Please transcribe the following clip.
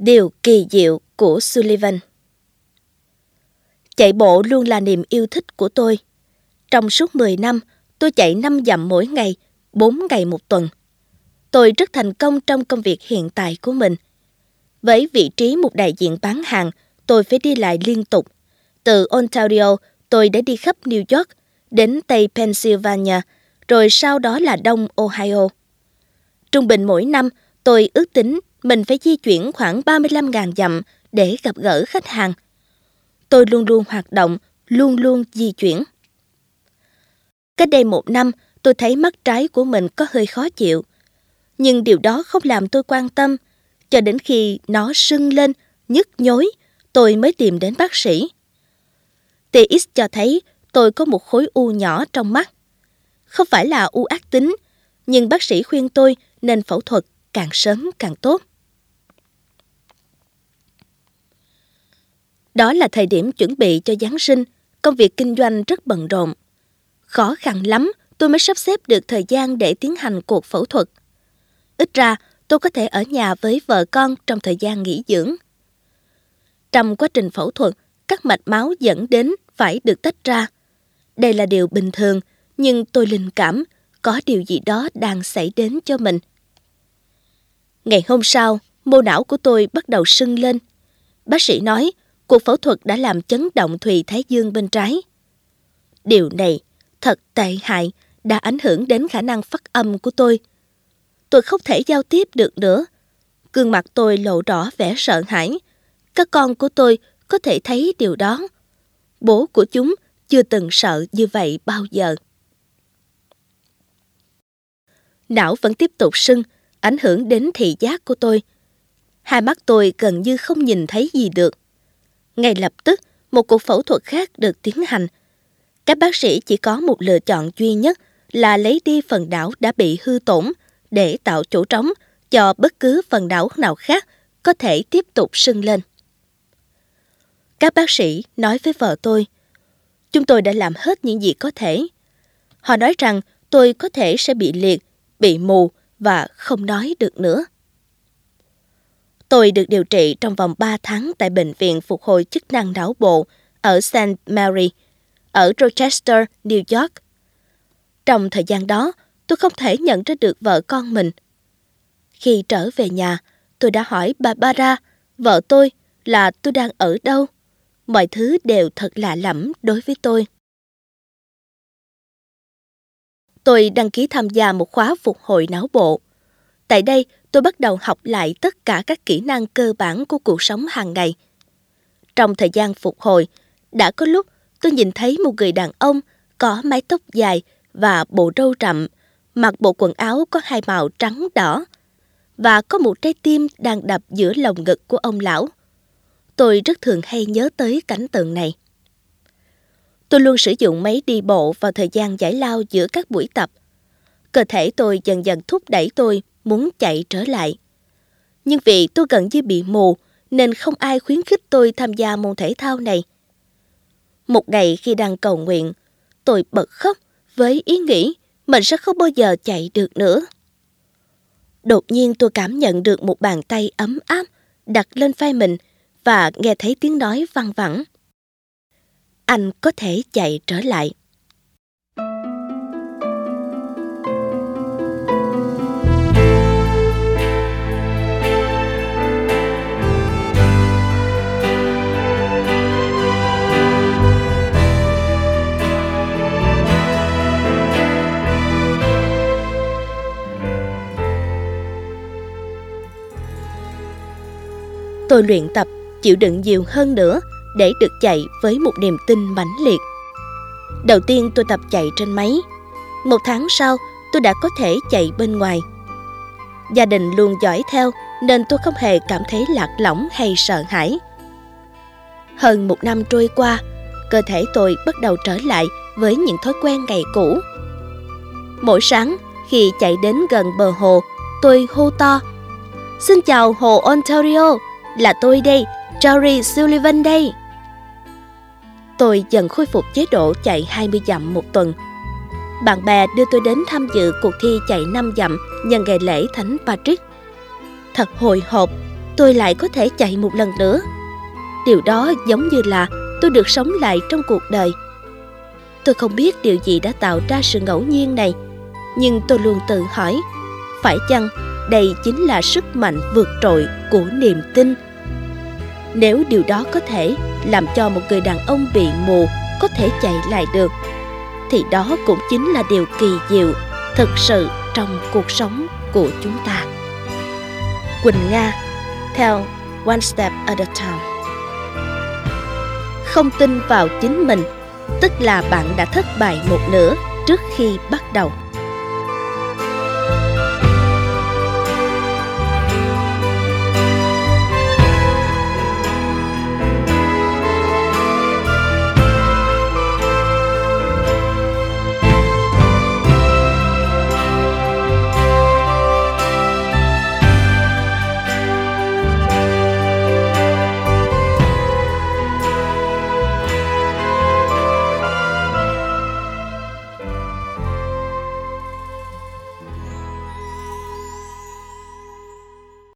Điều kỳ diệu của Sullivan. Chạy bộ luôn là niềm yêu thích của tôi. Trong suốt 10 năm, tôi chạy 5 dặm mỗi ngày, 4 ngày một tuần. Tôi rất thành công trong công việc hiện tại của mình. Với vị trí một đại diện bán hàng, tôi phải đi lại liên tục. Từ Ontario, tôi đã đi khắp New York, đến Tây Pennsylvania, rồi sau đó là Đông Ohio. Trung bình mỗi năm, tôi ước tính mình phải di chuyển khoảng 35.000 dặm để gặp gỡ khách hàng. Tôi luôn luôn hoạt động, luôn luôn di chuyển. Cách đây 1 năm, tôi thấy mắt trái của mình có hơi khó chịu. Nhưng điều đó không làm tôi quan tâm. Cho đến khi nó sưng lên, nhức nhối, tôi mới tìm đến bác sĩ. TX cho thấy tôi có một khối u nhỏ trong mắt. Không phải là u ác tính, nhưng bác sĩ khuyên tôi nên phẫu thuật càng sớm càng tốt. Đó là thời điểm chuẩn bị cho Giáng sinh, công việc kinh doanh rất bận rộn. Khó khăn lắm tôi mới sắp xếp được thời gian để tiến hành cuộc phẫu thuật. Ít ra tôi có thể ở nhà với vợ con trong thời gian nghỉ dưỡng. Trong quá trình phẫu thuật, các mạch máu dẫn đến phải được tách ra. Đây là điều bình thường, nhưng tôi linh cảm có điều gì đó đang xảy đến cho mình. Ngày hôm sau, mô não của tôi bắt đầu sưng lên. Bác sĩ nói cuộc phẫu thuật đã làm chấn động thùy thái dương bên trái. Điều này thật tệ hại, đã ảnh hưởng đến khả năng phát âm của tôi. Tôi không thể giao tiếp được nữa. Gương mặt tôi lộ rõ vẻ sợ hãi. Các con của tôi có thể thấy điều đó. Bố của chúng chưa từng sợ như vậy bao giờ. Não vẫn tiếp tục sưng, ảnh hưởng đến thị giác của tôi. Hai mắt tôi gần như không nhìn thấy gì được. Ngay lập tức, một cuộc phẫu thuật khác được tiến hành. Các bác sĩ chỉ có một lựa chọn duy nhất là lấy đi phần não đã bị hư tổn để tạo chỗ trống cho bất cứ phần não nào khác có thể tiếp tục sưng lên. Các bác sĩ nói với vợ tôi, chúng tôi đã làm hết những gì có thể. Họ nói rằng tôi có thể sẽ bị liệt, bị mù và không nói được nữa. Tôi được điều trị trong vòng 3 tháng tại Bệnh viện Phục hồi chức năng não bộ ở St. Mary, ở Rochester, New York. Trong thời gian đó, tôi không thể nhận ra được vợ con mình. Khi trở về nhà, tôi đã hỏi Barbara, vợ tôi, là tôi đang ở đâu. Mọi thứ đều thật lạ lẫm đối với tôi. Tôi đăng ký tham gia một khóa phục hồi não bộ. Tại đây, tôi bắt đầu học lại tất cả các kỹ năng cơ bản của cuộc sống hàng ngày. Trong thời gian phục hồi, đã có lúc tôi nhìn thấy một người đàn ông có mái tóc dài và bộ râu rậm, mặc bộ quần áo có 2 màu trắng đỏ, và có một trái tim đang đập giữa lồng ngực của ông lão. Tôi rất thường hay nhớ tới cảnh tượng này. Tôi luôn sử dụng máy đi bộ vào thời gian giải lao giữa các buổi tập. Cơ thể tôi dần dần thúc đẩy tôi muốn chạy trở lại. Nhưng vì tôi gần như bị mù, nên không ai khuyến khích tôi tham gia môn thể thao này. Một ngày khi đang cầu nguyện, tôi bật khóc với ý nghĩ mình sẽ không bao giờ chạy được nữa. Đột nhiên tôi cảm nhận được một bàn tay ấm áp đặt lên vai mình và nghe thấy tiếng nói văng vẳng. Anh có thể chạy trở lại. Tôi luyện tập, chịu đựng nhiều hơn nữa để được chạy với một niềm tin mãnh liệt. Đầu tiên tôi tập chạy trên máy. 1 tháng sau, tôi đã có thể chạy bên ngoài. Gia đình luôn dõi theo nên tôi không hề cảm thấy lạc lõng hay sợ hãi. Hơn 1 năm trôi qua, cơ thể tôi bắt đầu trở lại với những thói quen ngày cũ. Mỗi sáng, khi chạy đến gần bờ hồ, tôi hô to: "Xin chào hồ Ontario, là tôi đây, Jory Sullivan đây." Tôi dần khôi phục chế độ chạy 20 dặm một tuần. Bạn bè đưa tôi đến tham dự cuộc thi chạy 5 dặm nhân ngày lễ Thánh Patrick. Thật hồi hộp, tôi lại có thể chạy một lần nữa. Điều đó giống như là tôi được sống lại trong cuộc đời. Tôi không biết điều gì đã tạo ra sự ngẫu nhiên này, nhưng tôi luôn tự hỏi, phải chăng đây chính là sức mạnh vượt trội của niềm tin? Nếu điều đó có thể làm cho một người đàn ông bị mù có thể chạy lại được, thì đó cũng chính là điều kỳ diệu thực sự trong cuộc sống của chúng ta. Quỳnh Nga, theo One Step at a Time. Không tin vào chính mình, tức là bạn đã thất bại một nửa trước khi bắt đầu.